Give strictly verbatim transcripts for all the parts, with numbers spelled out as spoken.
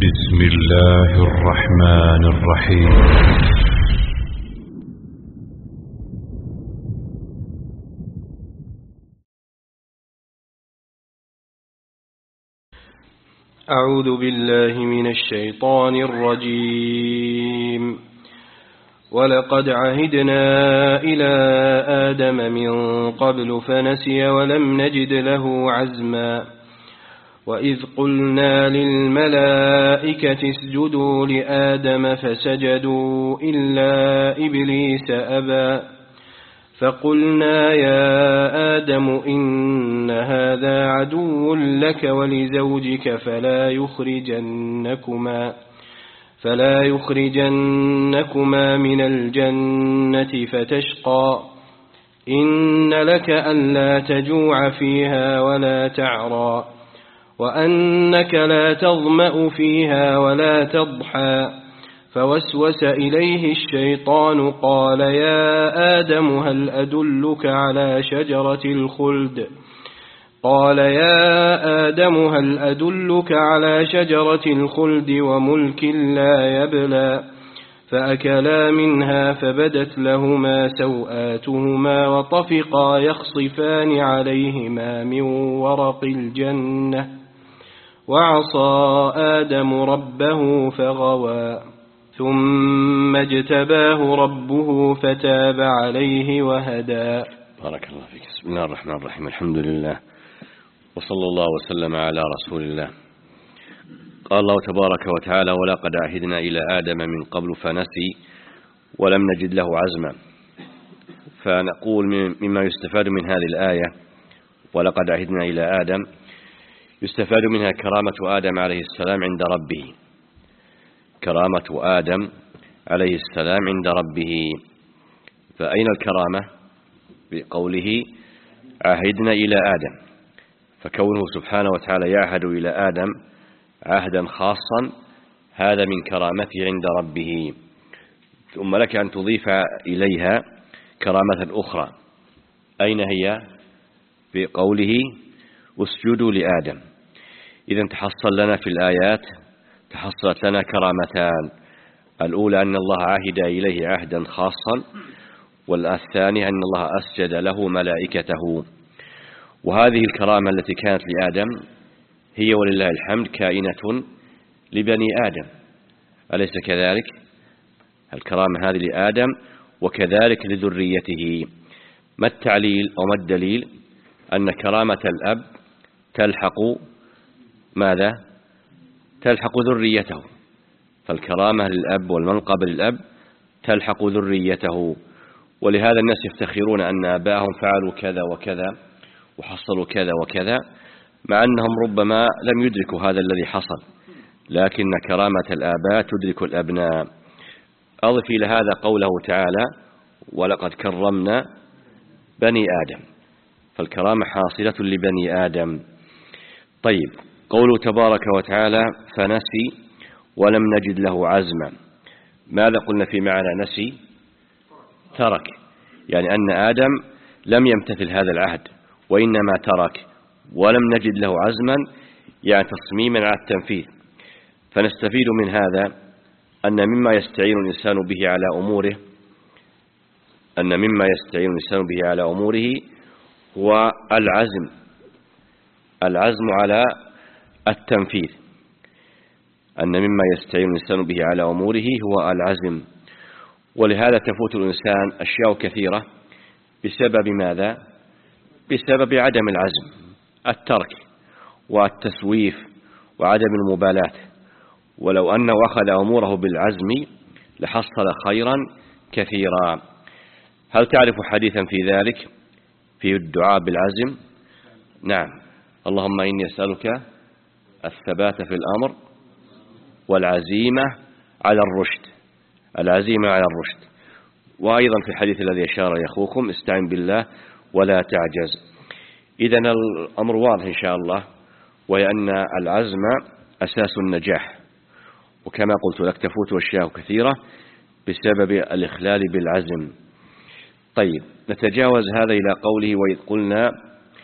بسم الله الرحمن الرحيم. أعوذ بالله من الشيطان الرجيم. ولقد عهدنا إلى آدم من قبل فنسي ولم نجد له عزما وإذ قلنا للملائكة اسجدوا لآدم فسجدوا إلا إبليس أبى فقلنا يا آدم إن هذا عدو لك ولزوجك فلا يخرجنكما فلا يخرجنكما من الجنة فتشقى إن لك ألا تجوع فيها ولا تعرى وأنك لا تظمأ فيها ولا تضحى فوسوس إليه الشيطان قال يا آدم هل أدلك على شجرة الخلد قال يا آدم هل أدلك على شجرة الخلد وملك لا يبلى فأكلا منها فبدت لهما سوآتهما وطفقا يخصفان عليهما من ورق الجنة وعصى آدم ربه فغوى ثم اجتباه ربه فتاب عليه وهدى. بارك الله فيك. بسم الله الرحمن الرحيم. الحمد لله وصلى الله وسلم على رسول الله. قال الله تبارك وتعالى ولقد عهدنا إلى آدم من قبل فنسي ولم نجد له عزما. فنقول مما يستفاد من هذه الآية ولقد عهدنا إلى آدم يستفاد منها كرامة آدم عليه السلام عند ربه، كرامة آدم عليه السلام عند ربه. فأين الكرامة؟ بقوله عهدنا إلى آدم، فكونه سبحانه وتعالى يعهد إلى آدم عهدا خاصا هذا من كرامته عند ربه. ثم لك أن تضيف إليها كرامة أخرى. أين هي؟ بقوله اسجدوا لآدم. إذن تحصل لنا في الآيات تحصلت لنا كرامتان، الأولى أن الله عهد إليه عهدا خاصا، والثانية أن الله أسجد له ملائكته. وهذه الكرامة التي كانت لآدم هي ولله الحمد كائنة لبني آدم، أليس كذلك؟ الكرامة هذه لآدم وكذلك لذريته. ما التعليل أو ما الدليل؟ أن كرامة الأب تلحق ماذا؟ تلحق ذريته. فالكرامة للأب والمنقب للأب تلحق ذريته. ولهذا الناس يفتخرون أن آباءهم فعلوا كذا وكذا وحصلوا كذا وكذا، مع أنهم ربما لم يدركوا هذا الذي حصل، لكن كرامة الآباء تدرك الأبناء. أضف إلى هذا قوله تعالى ولقد كرمنا بني آدم، فالكرامة حاصلة لبني آدم. طيب، قوله تبارك وتعالى فنسي ولم نجد له عزما. ماذا قلنا في معنى نسي؟ ترك، يعني أن آدم لم يمتثل هذا العهد وإنما ترك. ولم نجد له عزما يعني تصميما على التنفيذ. فنستفيد من هذا أن مما يستعين الإنسان به على أموره أن مما يستعين الإنسان به على أموره هو العزم العزم على التنفيذ. أن مما يستعين الإنسان به على أموره هو العزم. ولهذا تفوت الإنسان أشياء كثيرة بسبب ماذا؟ بسبب عدم العزم، الترك والتسويف وعدم المبالاة. ولو أنه أخذ أموره بالعزم لحصل خيرا كثيرا. هل تعرف حديثا في ذلك في الدعاء بالعزم؟ نعم. اللهم إني أسألك الثبات في الأمر والعزيمة على الرشد العزيمة على الرشد. وأيضا في الحديث الذي أشار يخوكم استعن بالله ولا تعجز. إذن الأمر واضح إن شاء الله، وهي أن العزم أساس النجاح. وكما قلت لك تفوت أشياء كثيرة بسبب الإخلال بالعزم. طيب، نتجاوز هذا إلى قوله وإذ قلنا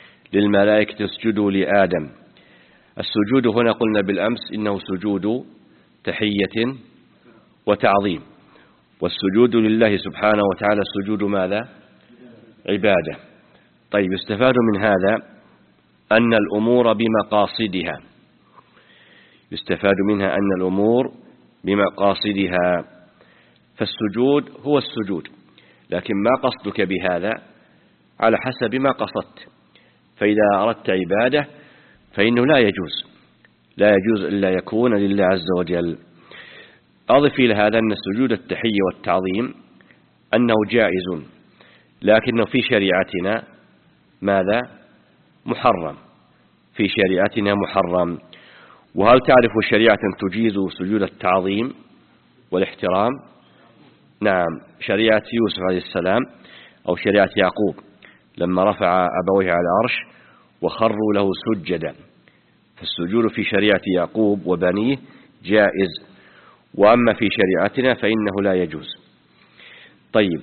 للملائكة اسجدوا لآدم. السجود هنا قلنا بالأمس إنه سجود تحية وتعظيم، والسجود لله سبحانه وتعالى السجود ماذا؟ عبادة. طيب يستفاد من هذا أن الأمور بمقاصدها، يستفاد منها أن الأمور بمقاصدها، فالسجود هو السجود، لكن ما قصدك بهذا على حسب ما قصدت. فإذا أردت عبادة فإنه لا يجوز لا يجوز إلا يكون لله عز وجل. أضف إلى هذا أن سجود التحية والتعظيم أنه جائز، لكنه في شريعتنا ماذا؟ محرم، في شريعتنا محرم. وهل تعرف شريعة تجيز سجود التعظيم والاحترام؟ نعم، شريعة يوسف عليه السلام أو شريعة يعقوب لما رفع أبويه على العرش وخروا له سجدا، فالسجود في شريعة يعقوب وبنيه جائز، وأما في شريعتنا فإنه لا يجوز. طيب،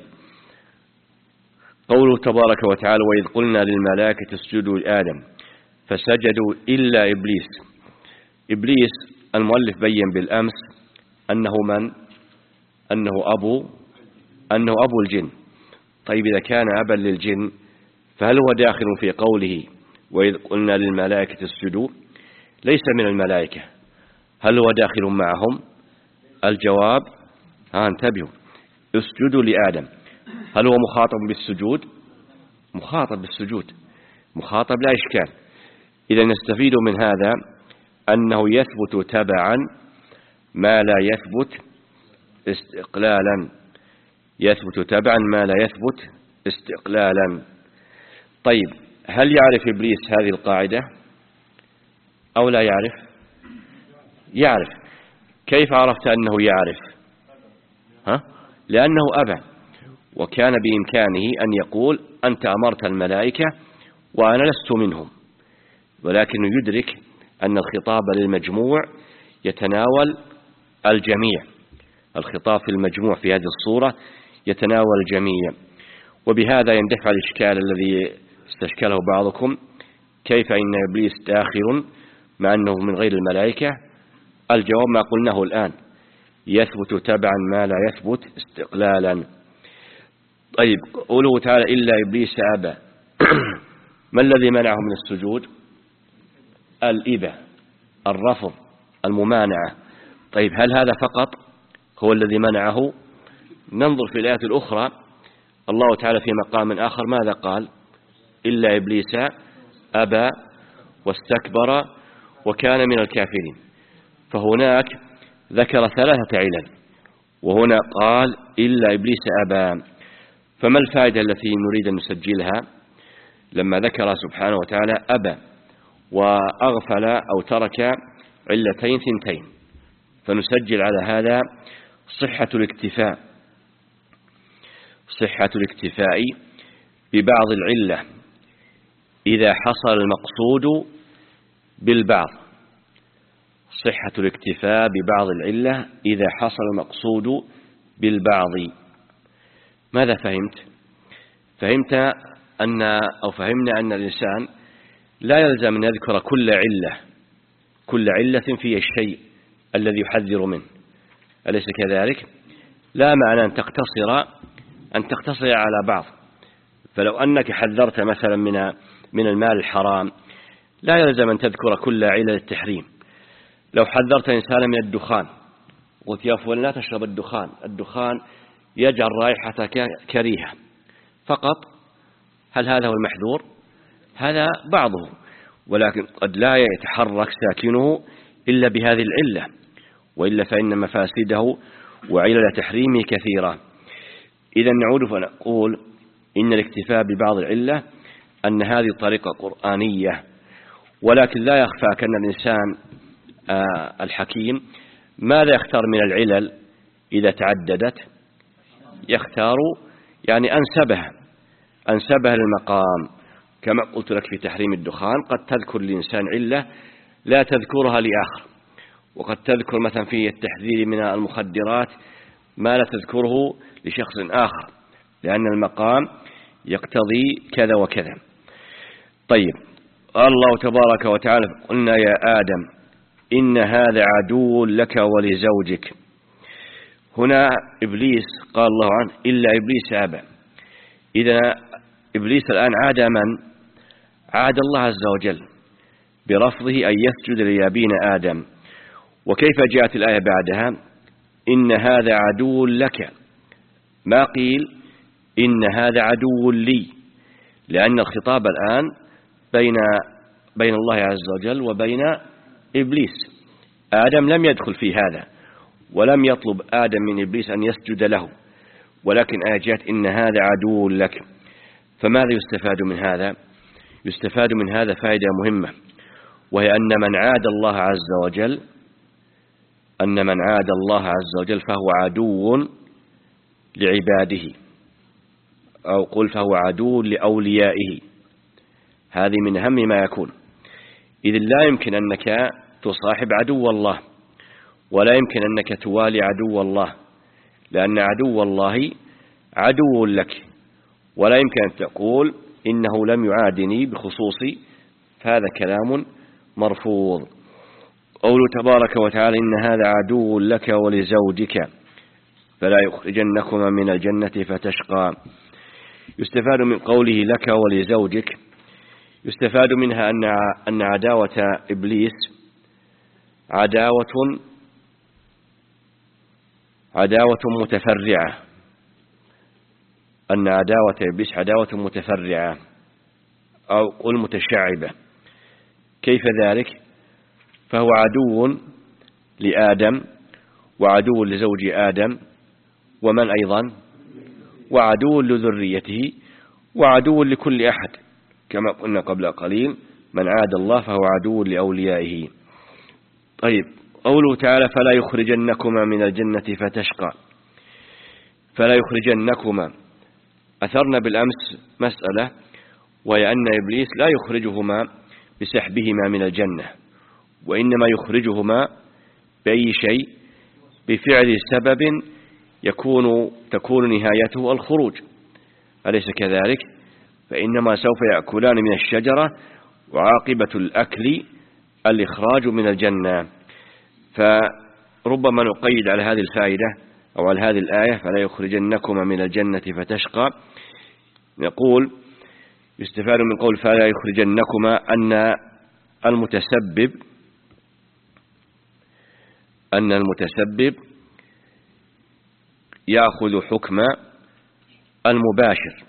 قوله تبارك وتعالى: وإذ قلنا للملائكة اسجدوا لآدم فسجدوا إلا إبليس. إبليس المؤلف بين بالأمس أنه من؟ أنه أبو أنه أبو الجن. طيب، إذا كان أبا للجن فهل هو داخل في قوله وإذ قلنا للملائكة اسجدوا؟ ليس من الملائكة. هل هو داخل معهم؟ الجواب: ها انتبهوا، اسجدوا لآدم. هل هو مخاطب بالسجود؟ مخاطب بالسجود، مخاطب لا إشكال. إذا نستفيد من هذا أنه يثبت تبعا ما لا يثبت استقلالا، يثبت تبعا ما لا يثبت استقلالا. طيب، هل يعرف إبليس هذه القاعدة أو لا يعرف؟ يعرف. كيف عرفت أنه يعرف؟ ها؟ لأنه أبى، وكان بإمكانه أن يقول أنت أمرت الملائكة وأنا لست منهم، ولكن يدرك أن الخطاب للمجموع يتناول الجميع، الخطاب في المجموع في هذه الصورة يتناول الجميع. وبهذا يندفع الإشكال الذي استشكله بعضكم: كيف إن إبليس داخل مع أنه من غير الملائكة؟ الجواب ما قلناه الآن، يثبت تبعا ما لا يثبت استقلالا. طيب، قوله تعالى إلا إبليس أبى ما الذي منعه من السجود؟ الإبى، الرفض، الممانعة. طيب، هل هذا فقط هو الذي منعه؟ ننظر في الآيات الأخرى، الله تعالى في مقام آخر ماذا قال؟ إلا إبليس أبى واستكبر وكان من الكافرين. فهناك ذكر ثلاثة علل، وهنا قال إلا إبليس أبى. فما الفائدة التي نريد أن نسجلها لما ذكر سبحانه وتعالى أبى وأغفل أو ترك علتين ثنتين؟ فنسجل على هذا صحة الاكتفاء صحة الاكتفاء ببعض العلة إذا حصل المقصود بالبعض، صحة الاكتفاء ببعض العلة إذا حصل المقصود بالبعض. ماذا فهمت؟ فهمت أن أو فهمنا أن الإنسان لا يلزم أن يذكر كل علة كل علة في الشيء الذي يحذر منه، أليس كذلك؟ لا معنى أن تقتصر أن تقتصر على بعض. فلو أنك حذرت مثلا من من المال الحرام لا يلزم أن تذكر كل علل التحريم. لو حذرت إنسانا من الدخان قلت يا فلان لا تشرب الدخان، الدخان يجعل رائحة كريهة فقط، هل هذا هو المحذور؟ هذا بعضه، ولكن قد لا يتحرك ساكنه إلا بهذه العلة، وإلا فإن مفاسده وعلل تحريمه كثيرة. إذا نعود فنقول إن الاكتفاء ببعض العلة أن هذه طريقة قرآنية، ولكن لا يخفى أن الإنسان آه الحكيم ماذا يختار من العلل إذا تعددت؟ يختار يعني أنسبها أنسبها للمقام. كما قلت لك في تحريم الدخان قد تذكر الإنسان علة لا تذكرها لآخر، وقد تذكر مثلا في التحذير من المخدرات ما لا تذكره لشخص آخر، لأن المقام يقتضي كذا وكذا. طيب، الله تبارك وتعالى قلنا يا آدم إن هذا عدو لك ولزوجك. هنا إبليس قال الله عنه إلا إبليس أبى. إذا إبليس الآن عاد من؟ عاد الله عز وجل برفضه أن يسجد لأبينا آدم. وكيف جاءت الآية بعدها؟ إن هذا عدو لك، ما قيل إن هذا عدو لي، لأن الخطاب الآن بين بين الله عز وجل وبين إبليس. آدم لم يدخل في هذا ولم يطلب آدم من إبليس أن يسجد له، ولكن آجات إن هذا عدو لك. فماذا يستفاد من هذا؟ يستفاد من هذا فائدة مهمة، وهي أن من عاد الله عز وجل أن من عاد الله عز وجل فهو عدو لعباده، أو قل فهو عدو لأوليائه. هذه من أهم ما يكون. إذن لا يمكن أنك تصاحب عدو الله، ولا يمكن أنك توالي عدو الله، لأن عدو الله عدو لك، ولا يمكن أن تقول إنه لم يعادني بخصوصي، فهذا كلام مرفوض. قوله تبارك وتعالى إن هذا عدو لك ولزوجك فلا يخرجنكما من الجنة فتشقى. يستفاد من قوله لك ولزوجك، يستفاد منها أن أن عداوة إبليس عداوة عداوة متفرعة، أن عداوة إبليس عداوة متفرعة أو قل متشعبة. كيف ذلك؟ فهو عدو لآدم، وعدو لزوج آدم، ومن أيضا؟ وعدو لذريته، وعدو لكل أحد، كما قلنا قبل قليل من عاد الله فهو عدو لأوليائه. طيب، قوله تعالى فلا يخرجنكما من الجنة فتشقى. فلا يخرجنكما، أثرنا بالأمس مسألة، وهي أن إبليس لا يخرجهما بسحبهما من الجنة، وإنما يخرجهما بأي شيء؟ بفعل سبب يكون تكون نهايته الخروج، أليس كذلك؟ فإنما سوف يأكلان من الشجرة وعاقبة الأكل الإخراج من الجنة. فربما نقيد على هذه الفائدة أو على هذه الآية فلا يخرجنكما من الجنة فتشقى، نقول يستفاد من قول فلا يخرجنكما أن المتسبب أن المتسبب يأخذ حكم المباشر،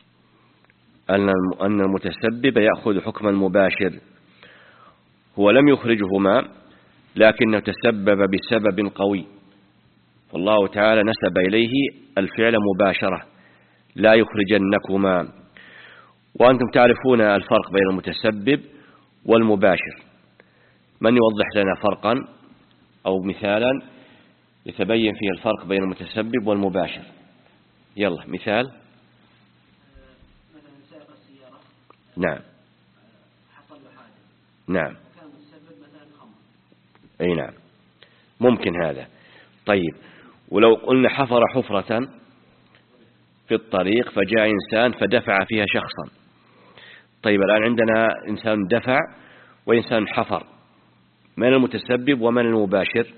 أن المتسبب يأخذ حكم المباشر. هو لم يخرجهما لكنه تسبب بسبب قوي، فالله تعالى نسب إليه الفعل مباشرة لا يخرجنكما. وأنتم تعرفون الفرق بين المتسبب والمباشر. من يوضح لنا فرقا أو مثالا يتبين فيه الفرق بين المتسبب والمباشر؟ يلا مثال. مثلا سائق السيارة نعم حصل له حادث، نعم وكان متسبب مثلا خمر. أي نعم، ممكن هذا. طيب، ولو قلنا حفر حفرة في الطريق فجاء إنسان فدفع فيها شخصا. طيب، الآن عندنا إنسان دفع وإنسان حفر، من المتسبب ومن المباشر؟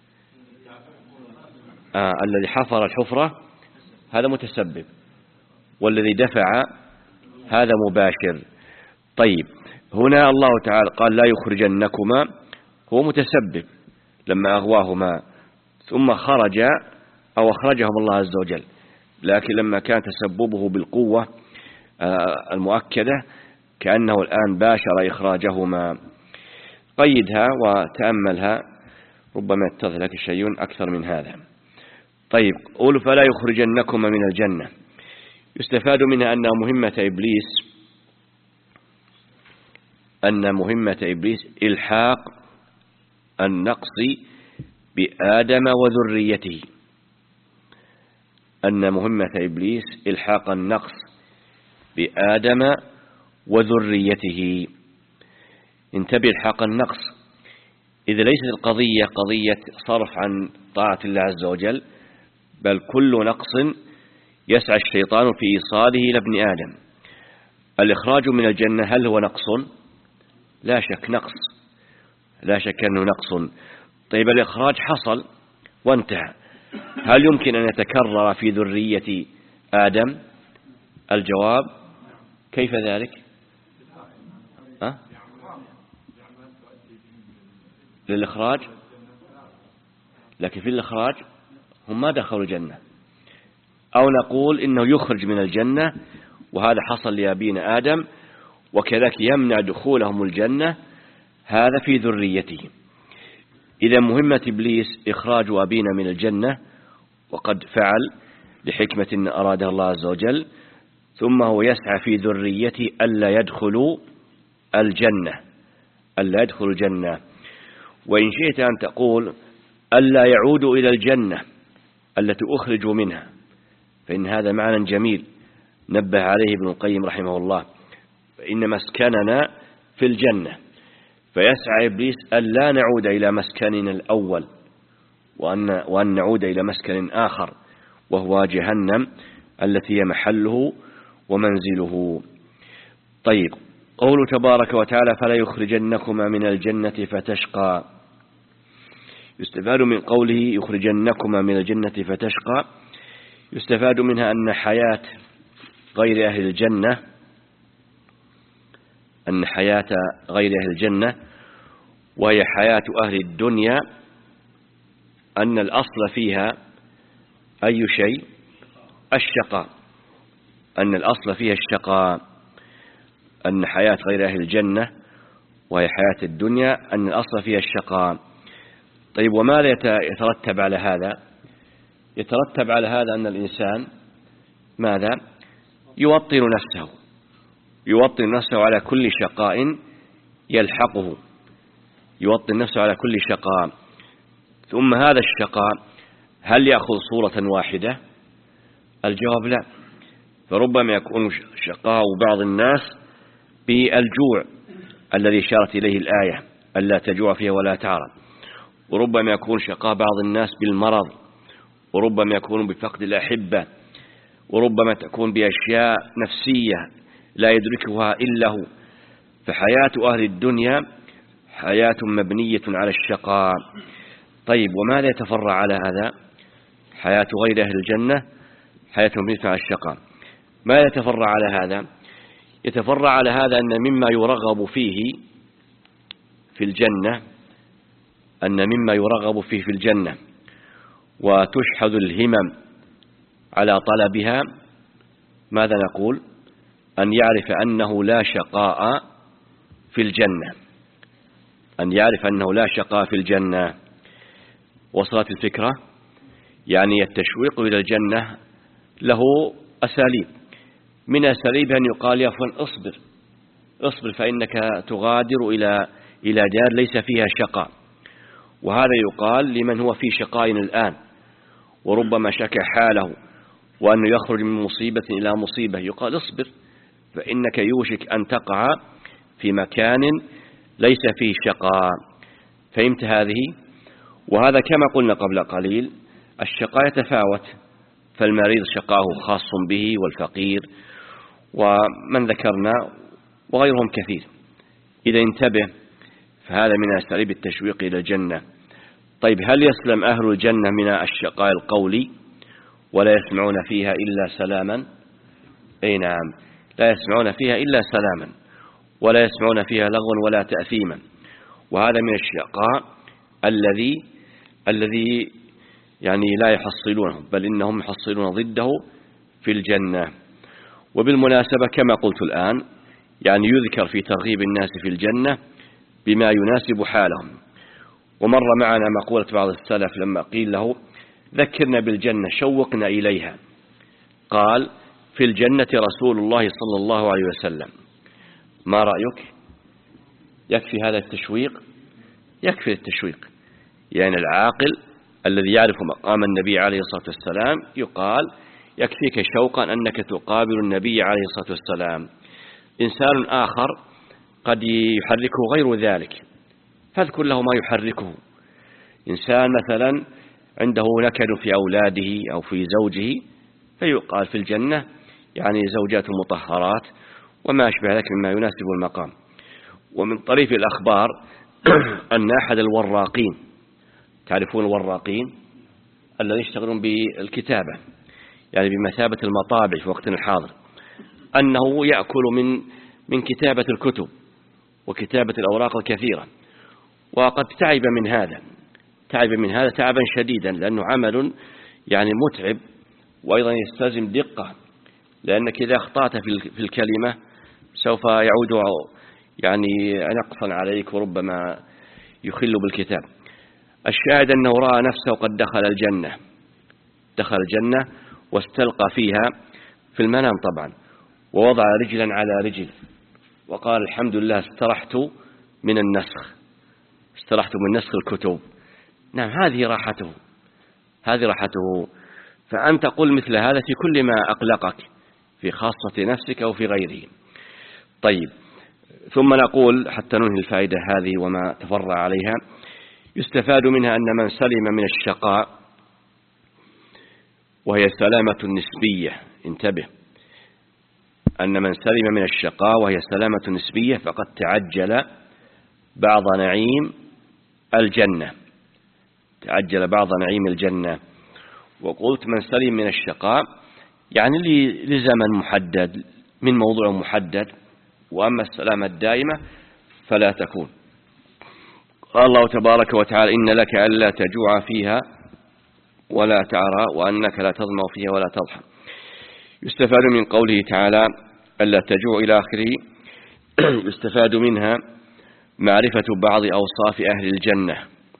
آه الذي حفر الحفرة هذا متسبب، والذي دفع هذا مباشر. طيب، هنا الله تعالى قال لا يخرجنكما، هو متسبب لما أغواهما ثم خرج أو أخرجهم الله عز وجل، لكن لما كان تسببه بالقوة المؤكدة كأنه الآن باشر إخراجهما. قيدها وتأملها، ربما يتضح لك شيء أكثر من هذا. طيب، قول فلا يخرجنكما من الجنة، يستفاد منها أن مهمة إبليس أن مهمة إبليس إلحاق النقص بآدم وذريته، أن مهمة إبليس إلحاق النقص بآدم وذريته. انتبه، إلحاق النقص، إذا ليست القضية قضية صرف عن طاعة الله عز وجل، بل كل نقص يسعى الشيطان في إيصاله إلى ابن آدم. الإخراج من الجنة هل هو نقص؟ لا شك نقص، لا شك أنه نقص. طيب الإخراج حصل وانتهى، هل يمكن أن يتكرر في ذرية آدم؟ الجواب كيف ذلك؟ أه؟ للإخراج، لكن في الإخراج هم ما دخلوا الجنة، أو نقول إنه يخرج من الجنة، وهذا حصل لأبينا آدم، وكذلك يمنع دخولهم الجنة، هذا في ذريته. إذا مهمة إبليس إخراج أبينا من الجنة، وقد فعل لحكمة أرادها الله عز وجل، ثم هو يسعى في ذريته ألا يدخلوا الجنة، ألا يدخلوا الجنة. وإن شئت أن تقول ألا يعودوا إلى الجنة التي أخرجوا منها، فإن هذا معنى جميل نبه عليه ابن القيم رحمه الله، فإن مسكننا في الجنة، فيسعى إبليس ألا نعود إلى مسكننا الأول، وأن, وأن نعود إلى مسكن آخر وهو جهنم التي هي محله ومنزله. طيب، قوله تبارك وتعالى فلا يخرجنكما من الجنة فتشقى، يستفاد من قوله يخرجنكما من الجنة فتشقى، يستفاد منها أن حياة غير أهل الجنة أن حياة غير أهل الجنة وهي حياة أهل الدنيا، أن الأصل فيها أي شيء؟ الشقاء، أن الأصل فيها الشقاء، أن حياة غير أهل الجنة وهي حياة الدنيا أن الأصل فيها الشقاء. طيب، وماذا يترتب على هذا؟ يترتب على هذا أن الإنسان ماذا؟ يوطن نفسه يوطن نفسه على كل شقاء يلحقه، يوطن نفسه على كل شقاء. ثم هذا الشقاء هل يأخذ صورة واحدة؟ الجواب لا، فربما يكون شقاء بعض الناس بالجوع الذي اشارت إليه الآية ألا تجوع فيها ولا تعرى، وربما يكون شقاء بعض الناس بالمرض، وربما يكون بفقد الأحبة، وربما تكون بأشياء نفسية لا يدركها إلا هو. فحياة أهل الدنيا حياة مبنية على الشقاء. طيب، وماذا يتفرع على هذا؟ حياة غير أهل الجنة حياة مبنية على الشقاء. ما يتفرع على هذا؟ يتفرع على هذا أن مما يرغب فيه في الجنة أن مما يرغب فيه في الجنة وتشحذ الهمم على طلبها، ماذا نقول؟ أن يعرف أنه لا شقاء في الجنة، أن يعرف أنه لا شقاء في الجنة. وصلت الفكرة؟ يعني التشويق إلى الجنة له أساليب، من أساليب أن يقال يا فلان اصبر اصبر فإنك تغادر إلى إلى دار ليس فيها شقاء، وهذا يقال لمن هو في شقاء الآن وربما شكى حاله وأنه يخرج من مصيبة إلى مصيبة، يقال اصبر فإنك يوشك أن تقع في مكان ليس فيه شقاء. فهمت هذه؟ وهذا كما قلنا قبل قليل الشقاء يتفاوت، فالمريض شقاه خاص به والفقير ومن ذكرنا وغيرهم كثير. إذا انتبه، فهذا من أساليب التشويق إلى الجنة. طيب، هل يسلم أهل الجنة من الشقاء القولي ولا يسمعون فيها إلا سلاما؟ أي نعم، لا يسمعون فيها إلا سلاما، ولا يسمعون فيها لغوا ولا تأثيما. وهذا من الشقاء الذي الذي يعني لا يحصلونه، بل إنهم يحصلون ضده في الجنة. وبالمناسبة كما قلت الآن، يعني يذكر في ترغيب الناس في الجنة بما يناسب حالهم. ومر معنا مقولة بعض السلف لما قيل له ذكرنا بالجنة شوقنا إليها، قال في الجنة رسول الله صلى الله عليه وسلم. ما رأيك؟ يكفي هذا التشويق؟ يكفي التشويق. يعني العاقل الذي يعرف مقام النبي عليه الصلاة والسلام يقال يكفيك شوقا أنك تقابل النبي عليه الصلاة والسلام. إنسان آخر قد يحركه غير ذلك، فاذكر له ما يحركه. إنسان مثلا عنده نكد في أولاده أو في زوجه، فيقال في الجنة يعني زوجات مطهرات وما أشبه ذلك مما يناسب المقام. ومن طريف الأخبار أن أحد الوراقين، تعرفون الوراقين الذين يشتغلون بالكتابة يعني بمثابة المطابع في وقتنا الحاضر، أنه يأكل من من كتابة الكتب وكتابة الأوراق الكثيرة، وقد تعب من هذا تعب من هذا تعبا شديدا، لأنه عمل يعني متعب، وأيضا يستلزم دقة، لأنك إذا أخطأت في الكلمة سوف يعود يعني نقصا عليك وربما يخل بالكتاب. الشاهد أنه رأى نفسه قد دخل الجنة دخل الجنة واستلقى فيها في المنام طبعا، ووضع رجلا على رجل وقال الحمد لله استرحت من النسخ استرحت من نسخ الكتب. نعم، هذه راحته هذه راحته فأنت قل مثل هذا في كل ما أقلقك في خاصة نفسك أو في غيره. طيب، ثم نقول حتى ننهي الفائدة هذه وما تفرع عليها: يستفاد منها أن من سلم من الشقاء، وهي سلامة نسبية، انتبه، أن من سلم من الشقاء وهي سلامة نسبية فقد تعجل بعض نعيم الجنة تعجل بعض نعيم الجنة. وقلت من سلم من الشقاء يعني لزمن محدد من موضوع محدد، وأما السلامة الدائمة فلا تكون. قال الله تبارك وتعالى: إن لك ألا تجوع فيها ولا تعرى وأنك لا تظمأ فيها ولا تضحى. يستفاد من قوله تعالى ألا تجوع إلى آخره يستفاد منها معرفة بعض أوصاف أهل الجنة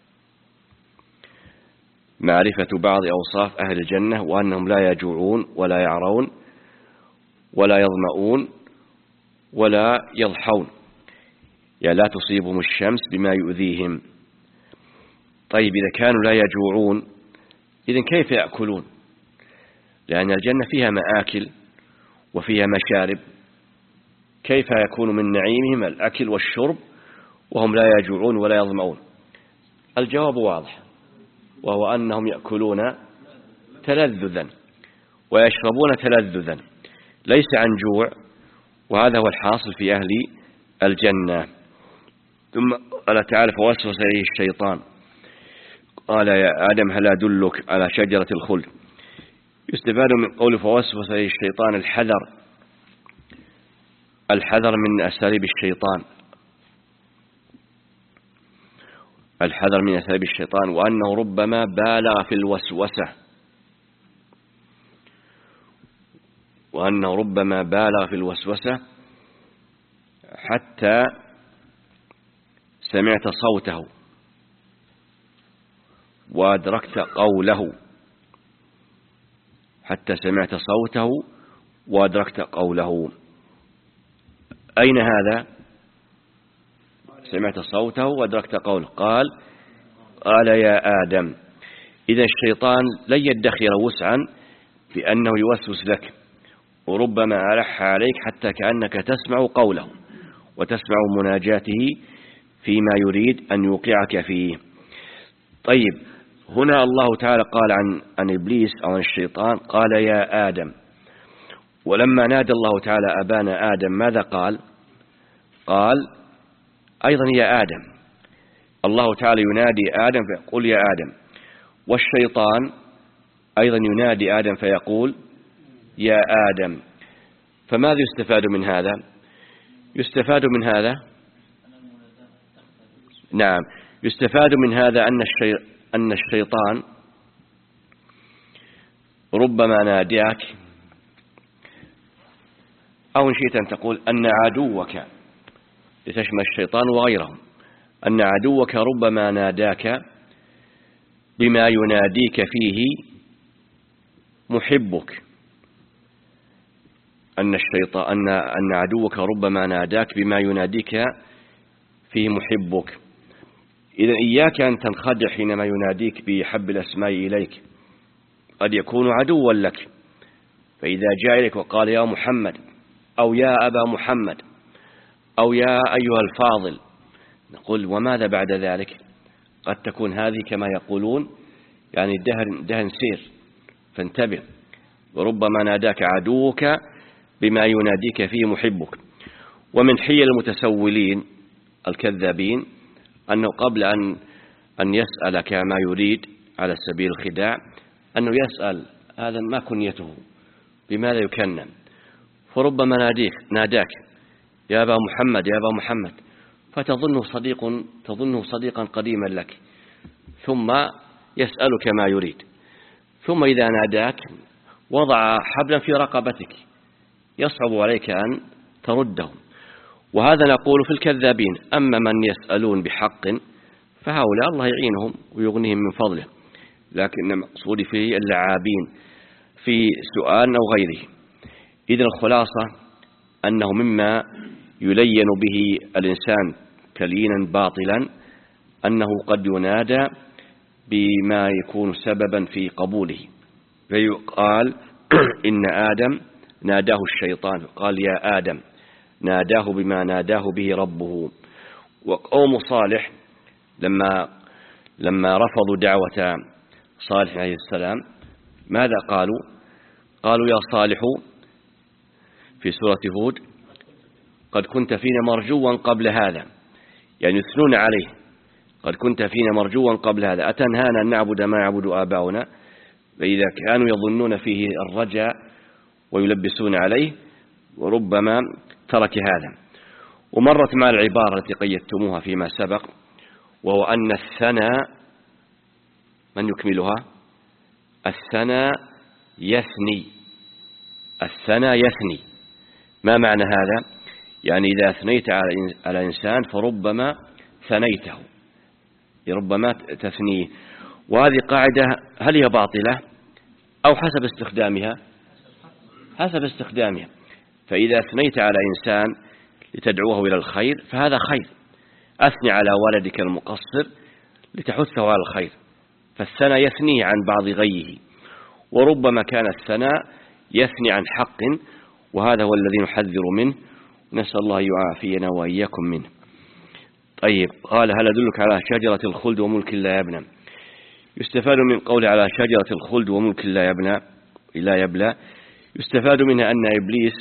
معرفة بعض أوصاف أهل الجنة وأنهم لا يجوعون ولا يعرون ولا يظمؤون ولا يضحون، يعني لا تصيبهم الشمس بما يؤذيهم. طيب، إذا كانوا لا يجوعون إذن كيف يأكلون؟ لأن الجنة فيها مآكل وفيها مشارب، كيف يكون من نعيمهم الأكل والشرب وهم لا يجوعون ولا يظمؤون؟ الجواب واضح، وهو أنهم يأكلون تلذذا ويشربون تلذذا ليس عن جوع، وهذا هو الحاصل في أهل الجنة. ثم قال تعالى: فوسوس إليه الشيطان قال يا آدم هل أدلك على شجرة الخلد. يستفاد من قول فوسوس إليه الشيطان الحذر الحذر من أساليب الشيطان الحذر من أساليب الشيطان وأنه ربما بالغ في الوسوسة وأنه ربما بالغ في الوسوسة حتى سمعت صوته وأدركت قوله حتى سمعت صوته وأدركت قوله. أين هذا؟ سمعت صوته وأدركت قوله. قال قال يا آدم. إذا الشيطان لن يدخر وسعا في أنه يوسوس لك، وربما ألح عليك حتى كأنك تسمع قوله وتسمع مناجاته فيما يريد أن يوقعك فيه. طيب، هنا الله تعالى قال عن عن إبليس أو عن الشيطان قال يا آدم، ولما نادى الله تعالى أبانا آدم ماذا قال؟ قال أيضا يا آدم. الله تعالى ينادي آدم فيقول يا آدم، والشيطان أيضا ينادي آدم فيقول يا آدم. فماذا يستفاد من هذا؟ يستفاد من هذا نعم يستفاد من هذا أن الشي... أن الشيطان ربما ناداك، أو إن شئت أن تقول أن عدوك لتشمل الشيطان وغيرهم، أن عدوك ربما ناداك بما يناديك فيه محبك، أن الشيطان أن أن عدوك ربما ناداك بما يناديك فيه محبك. إذا إياك أن تنخدع حينما يناديك بحب الأسماء إليك، قد يكون عدوا لك، فإذا جاء إليك وقال يا محمد أو يا أبا محمد أو يا أيها الفاضل، نقول وماذا بعد ذلك؟ قد تكون هذه كما يقولون يعني دهن, دهن سير، فانتبه. وربما ناداك عدوك بما يناديك فيه محبك. ومن حيل المتسولين الكذابين أنه قبل أن أن يسأل كما يريد على سبيل الخداع أنه يسأل هذا ما كنيته، بماذا يكنى، فربما ناديك ناداك يا أبا محمد يا أبا محمد، فتظنه صديق تظنه صديقا قديما لك، ثم يسألك ما يريد، ثم إذا ناداك وضع حبلا في رقبتك يصعب عليك أن ترده. وهذا نقول في الكذابين. أما من يسألون بحق فهؤلاء الله يعينهم ويغنيهم من فضله، لكن المقصود فيه اللعابين في سؤال أو غيره. إذن الخلاصة أنه مما يلين به الإنسان تلينا باطلا أنه قد ينادى بما يكون سببا في قبوله، فيقال إن آدم ناداه الشيطان قال يا آدم، ناداه بما ناداه به ربه. وقوم صالح لما لما رفضوا دعوة صالح عليه السلام ماذا قالوا؟ قالوا يا صالح في سورة هود قد كنت فينا مرجوا قبل هذا، يعني يثنون عليه، قد كنت فينا مرجوا قبل هذا أتنهانا أن نعبد ما يعبد آباؤنا، فإذا كانوا يظنون فيه الرجاء ويلبسون عليه وربما ترك هذا. ومرت مع العبارة التي قيدتموها فيما سبق، وهو أن الثناء من يكملها؟ الثناء يثني، الثناء يثني. ما معنى هذا؟ يعني إذا أثنيت على إنسان فربما ثنيته، ربما تثنيه. وهذه قاعدة هل هي باطلة أو حسب استخدامها؟ حسب استخدامها. فإذا أثنيت على إنسان لتدعوه إلى الخير فهذا خير، أثني على ولدك المقصر لتحثه على الخير، فالثناء يثني عن بعض غيه، وربما كان الثناء يثني عن حق، وهذا هو الذي نحذر منه، نسأل الله يعافينا وإياكم منه. طيب، قال هل أدلك على شجرة الخلد وملك لا يبلى؟ يستفاد من قول على شجرة الخلد وملك لا يبلى لا يبلى يستفاد منها أن إبليس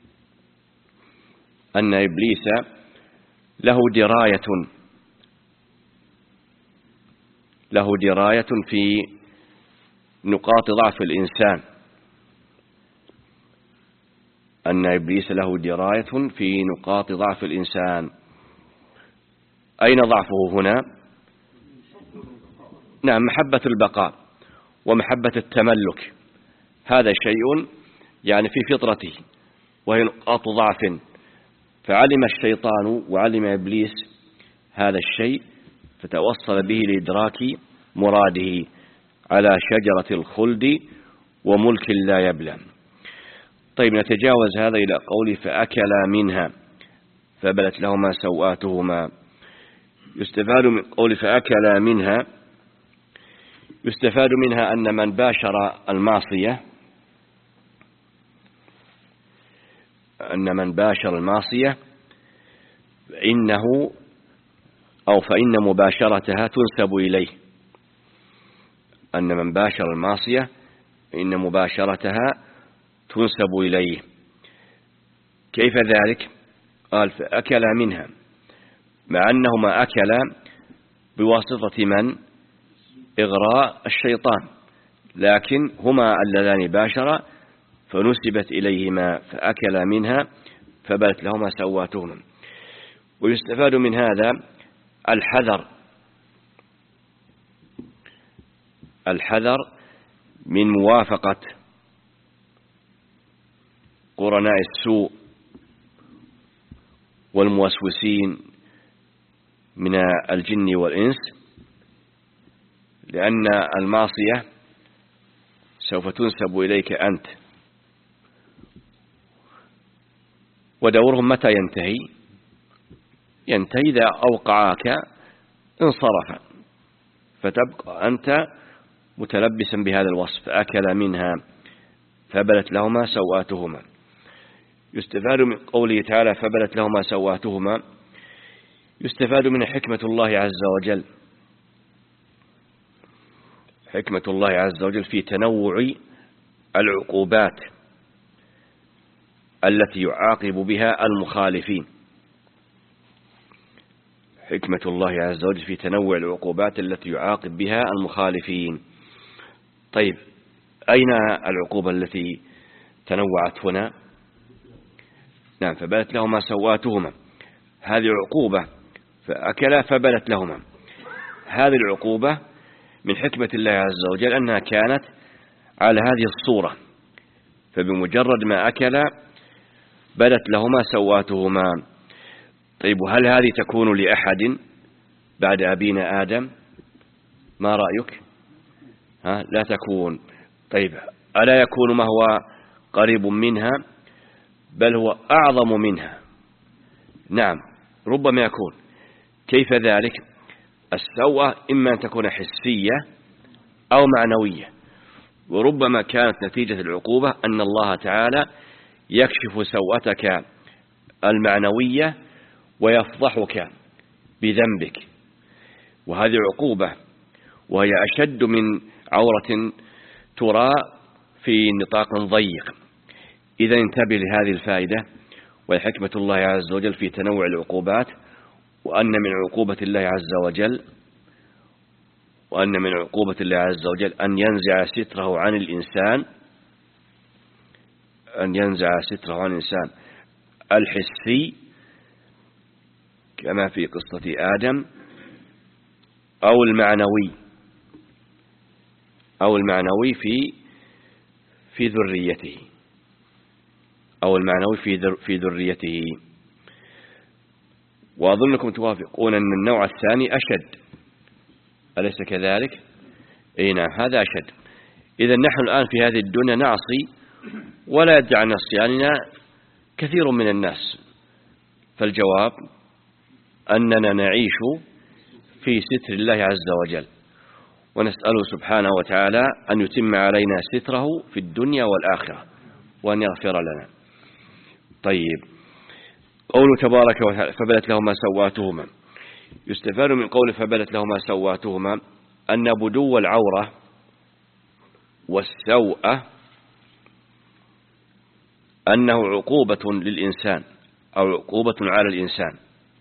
أن إبليس له دراية له دراية في نقاط ضعف الإنسان، أن إبليس له دراية في نقاط ضعف الإنسان. أين ضعفه هنا؟ نعم، محبة البقاء ومحبة التملك، هذا شيء يعني في فطرته وهي نقاط ضعف، فعلم الشيطان وعلم إبليس هذا الشيء فتوصل به لإدراك مراده على شجرة الخلد وملك لا يبلى. طيب، نتجاوز هذا إلى قوله فأكلا منها فبدت لهما سوآتهما. يستفاد من قول فأكلا منها يستفاد منها أن من باشر المعصية أن من باشر المعصية إنه أو فإن مباشرتها تنسب إليه، أن من باشر المعصية إن مباشرتها تنسب إليه. كيف ذلك؟ قال فأكل منها، مع أنهما أكلا بواسطة من؟ إغراء الشيطان، لكن هما اللذان باشرا فنسبت إليهما فأكلا منها فبدت لهما سواتهما. ويستفاد من هذا الحذر الحذر من موافقة قرناء السوء والموسوسين من الجن والإنس، لأن المعصية سوف تنسب إليك أنت، ودورهم متى ينتهي؟ ينتهي إذا أوقعاك انصرف، فتبقى أنت متلبسا بهذا الوصف فأكل منها فبدت لهما سوآتهما. يستفاد من قوله تعالى فبدت لهما سوآتهما يستفاد من حكمة الله عز وجل حكمة الله عز وجل في تنوع العقوبات التي يعاقب بها المخالفين، حكمة الله عز وجل في تنوع العقوبات التي يعاقب بها المخالفين. طيب أين العقوبة التي تنوعت هنا؟ نعم، فبدت لهما سوآتهما، هذه عقوبة، فأكلا فبدت لهما. هذه العقوبة من حكمة الله عز وجل أنها كانت على هذه الصورة، فبمجرد ما أكلا بدت لهما سوآتهما. طيب هل هذه تكون لأحد بعد أبينا آدم؟ ما رأيك؟ ها؟ لا تكون. طيب ألا يكون ما هو قريب منها؟ بل هو أعظم منها. نعم ربما يكون. كيف ذلك؟ السوءة إما أن تكون حسية أو معنوية، وربما كانت نتيجة العقوبة أن الله تعالى يكشف سوءتك المعنوية ويفضحك بذنبك، وهذه عقوبة، وهي أشد من عورة ترى في نطاق ضيق. إذا انتبه لهذه الفائدة، وحكمة الله عز وجل في تنوع العقوبات، وأن من عقوبة الله عز وجل وأن من عقوبة الله عز وجل أن ينزع ستره عن الإنسان أن ينزع ستره عن الإنسان الحسي كما في قصة آدم، أو المعنوي أو المعنوي في في ذريته أو المعنوي في في ذريته. وأظنكم توافقون أن النوع الثاني أشد، أليس كذلك؟ أي نعم، هذا أشد. إذا نحن الآن في هذه الدنيا نعصي ولا يدعي عن عصياننا كثير من الناس، فالجواب أننا نعيش في ستر الله عز وجل، ونسأله سبحانه وتعالى أن يتم علينا ستره في الدنيا والآخرة وأن يغفر لنا. طيب قوله تبارك وتعالى فبدت لهما سوآتهما، يستفاد من قول فبدت لهما سوآتهما أن بدو العورة والسوءة أنه عقوبة للإنسان أو عقوبة على الإنسان،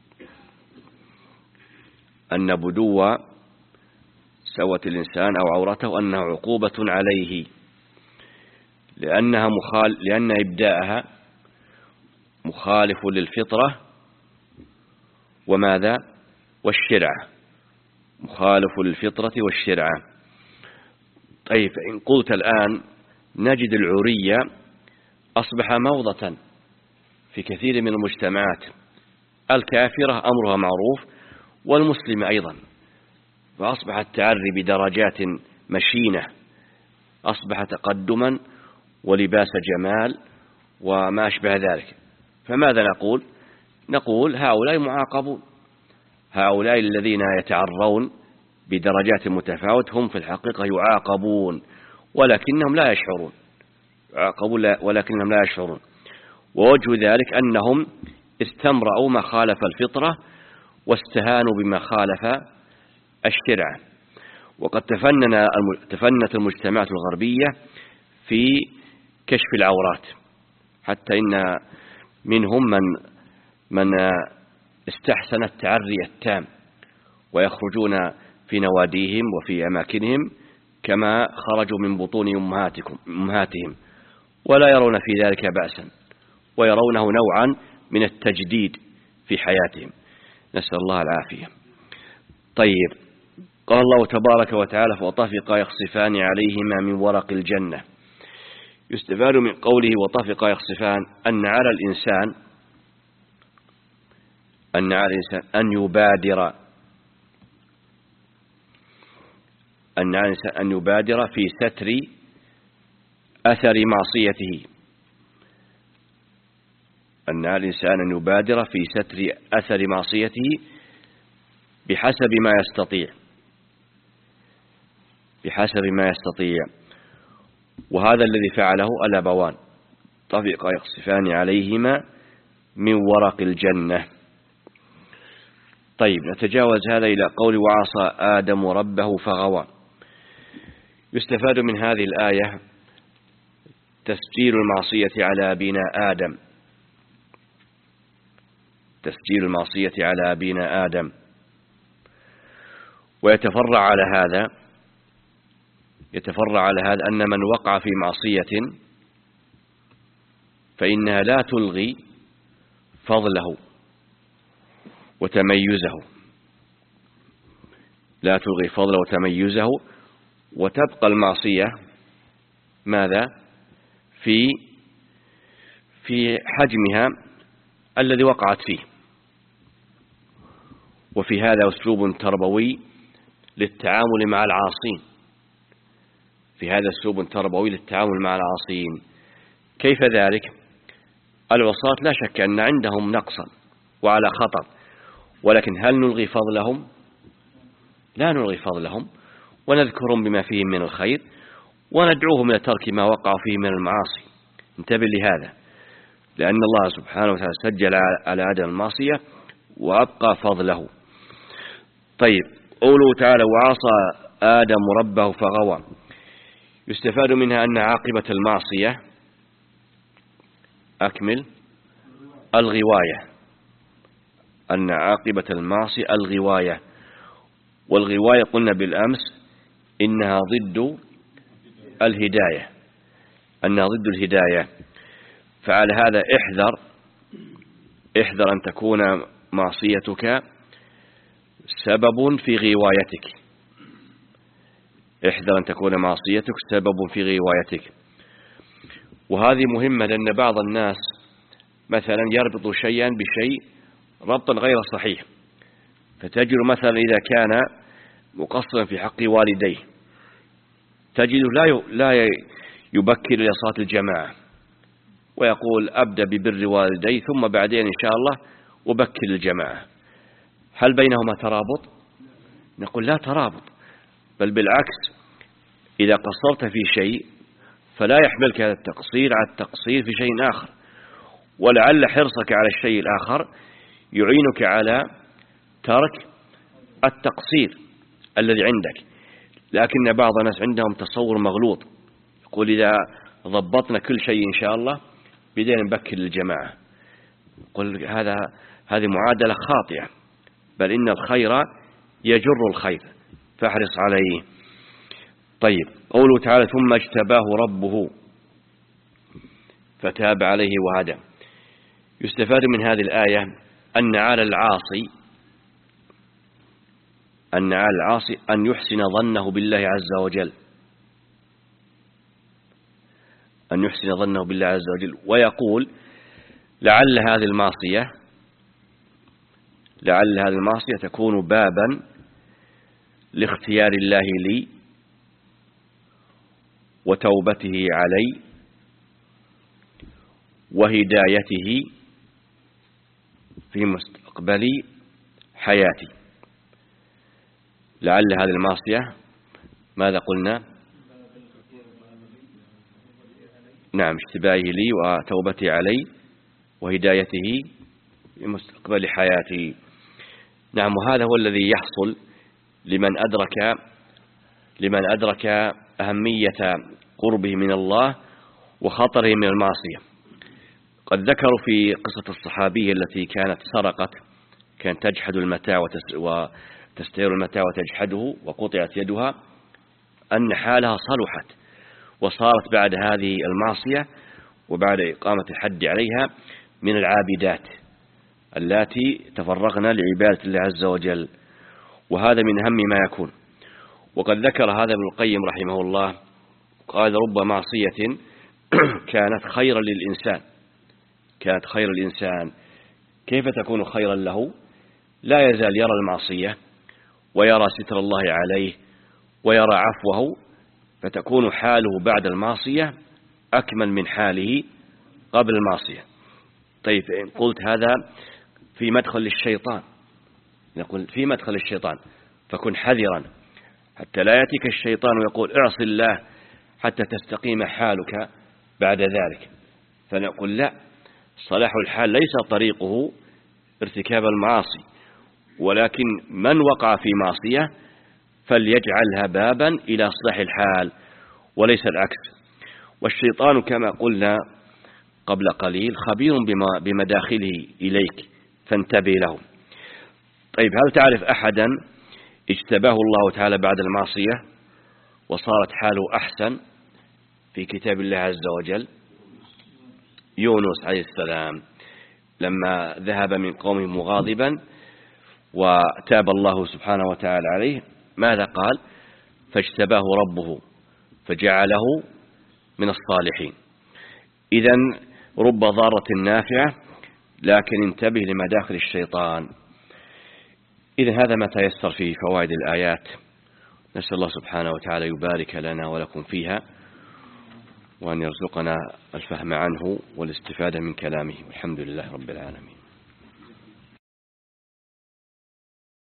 أن بدو سوءة الإنسان أو عورته أنه عقوبة عليه، لأنها مخال لأن إبداءها مخالف للفطرة وماذا؟ والشرعة، مخالف للفطرة والشرعة. طيب إن قلت الآن نجد العرية أصبح موضة في كثير من المجتمعات، الكافرة أمرها معروف والمسلم أيضا، فأصبح التعري بدرجات مشينة، أصبح تقدما ولباس جمال وما أشبه ذلك. فماذا نقول؟ نقول هؤلاء معاقبون، هؤلاء الذين يتعرون بدرجات متفاوتة هم في الحقيقة يعاقبون ولكنهم لا يشعرون، يعاقبون ولكنهم لا يشعرون. ووجه ذلك أنهم استمرأوا ما خالف الفطرة واستهانوا بما خالف الشرع. وقد تفنن تفنت المجتمعات الغربية في كشف العورات، حتى إن منهم من من استحسن التعري التام، ويخرجون في نواديهم وفي أماكنهم كما خرجوا من بطون أمهاتكم أمهاتهم، ولا يرون في ذلك بأسا، ويرونه نوعا من التجديد في حياتهم، نسأل الله العافية. طيب قال الله تبارك وتعالى وطفقا يخصفان عليهما من ورق الجنة. يستفاد من قوله وطفقا يخصفان أن على الإنسان أن على الإنسان أن يبادر أن على الإنسان أن يبادر في ستر أثر معصيته، أن على الإنسان أن يبادر في ستر أثر معصيته بحسب ما يستطيع بحسب ما يستطيع وهذا الذي فعله الأبوان، طفقا يخصفان عليهما من ورق الجنة. طيب نتجاوز هذا إلى قول وعصى آدم ربه فغوى. يستفاد من هذه الآية تسجيل المعصية على أبينا آدم تسجيل المعصية على أبينا آدم ويتفرع على هذا يتفرع على هذا أن من وقع في معصية فإنها لا تلغي فضله وتميزه لا تلغي فضله وتميزه وتبقى المعصية ماذا في في حجمها الذي وقعت فيه. وفي هذا أسلوب تربوي للتعامل مع العاصين في هذا أسلوب تربوي للتعامل مع العاصين. كيف ذلك؟ العصاة لا شك أن عندهم نقصا وعلى خطر، ولكن هل نلغي فضلهم؟ لا نلغي فضلهم، ونذكرهم بما فيهم من الخير وندعوهم إلى ترك ما وقعوا فيه من المعاصي. انتبه لهذا، لأن الله سبحانه وتعالى سجل على عدم المعصية وأبقى فضله. طيب، قوله تعالى وعصى آدم ربه فغوى، يستفاد منها أن عاقبة المعصية أكمل الغواية أن عاقبة المعصية الغواية، والغواية قلنا بالأمس إنها ضد الهداية أنها ضد الهداية. فعلى هذا احذر احذر أن تكون معصيتك سبب في غوايتك احذر أن تكون معصيتك سبب في غوايتك. وهذه مهمة، لأن بعض الناس مثلا يربط شيئا بشيء ربطا غير صحيح، فتجد مثلا إذا كان مقصرا في حق والديه تجده لا لا يبكر إلى صلاة الجماعة ويقول أبدأ ببر والدي ثم بعدين إن شاء الله أبكر الجماعة. هل بينهما ترابط؟ نقول لا ترابط، بل بالعكس، إذا قصرت في شيء فلا يحملك هذا التقصير على التقصير في شيء آخر، ولعل حرصك على الشيء الآخر يعينك على ترك التقصير الذي عندك. لكن بعض الناس عندهم تصور مغلوط، يقول إذا ضبطنا كل شيء إن شاء الله بدينا نبكر للجماعة. قل هذا هذه معادلة خاطئة، بل إن الخير يجر الخير فاحرص عليه. طيب، قوله تعالى ثم اجتباه ربه فتاب عليه وهدى، يستفاد من هذه الآية أن على العاصي أن على العاصي أن يحسن ظنه بالله عز وجل أن يحسن ظنه بالله عز وجل ويقول لعل هذه المعصية لعل هذه المعصية تكون بابا لاختيار الله لي وتوبته علي وهدايته في مستقبل حياتي. لعل هذه المعصية ماذا قلنا؟ نعم، اشتباهه لي وتوبتي علي وهدايته في مستقبل حياتي. نعم، وهذا هو الذي يحصل لمن أدرك لمن أدرك أهمية قربه من الله وخطره من المعصية. قد ذكروا في قصة الصحابية التي كانت سرقت، كانت تجحد المتاع وتستير المتاع وتجحده وقطعت يدها، أن حالها صلحت وصارت بعد هذه المعصية وبعد إقامة الحد عليها من العابدات اللاتي تفرغن لعبادة الله عز وجل، وهذا من أهم ما يكون. وقد ذكر هذا ابن القيم رحمه الله، قال رب معصية كانت خيرا للإنسان كانت خير الإنسان كيف تكون خيرا له؟ لا يزال يرى المعصية ويرى ستر الله عليه ويرى عفوه، فتكون حاله بعد المعصية أكمل من حاله قبل المعصية. طيب، إن قلت هذا في مدخل الشيطان، نقول في مدخل الشيطان فكن حذرا حتى لا يأتيك الشيطان ويقول اعص الله حتى تستقيم حالك بعد ذلك. فنقول لا، صلاح الحال ليس طريقه ارتكاب المعاصي، ولكن من وقع في معصية فليجعلها بابا إلى صلاح الحال وليس العكس. والشيطان كما قلنا قبل قليل خبير بمداخله إليك، فانتبه له. طيب، هل تعرف أحدا اجتباه الله تعالى بعد المعصية وصارت حاله أحسن في كتاب الله عز وجل. يونس عليه السلام لما ذهب من قومه مغاضبا وتاب الله سبحانه وتعالى عليه، ماذا قال؟ فاجتباه ربه فجعله من الصالحين. إذن رب ضارة نافعة، لكن انتبه لمداخل الشيطان. إذن هذا ما تيسر في فوائد الآيات. نسأل الله سبحانه وتعالى يبارك لنا ولكم فيها، وأن يرزقنا الفهم عنه والاستفادة من كلامه، والحمد لله رب العالمين.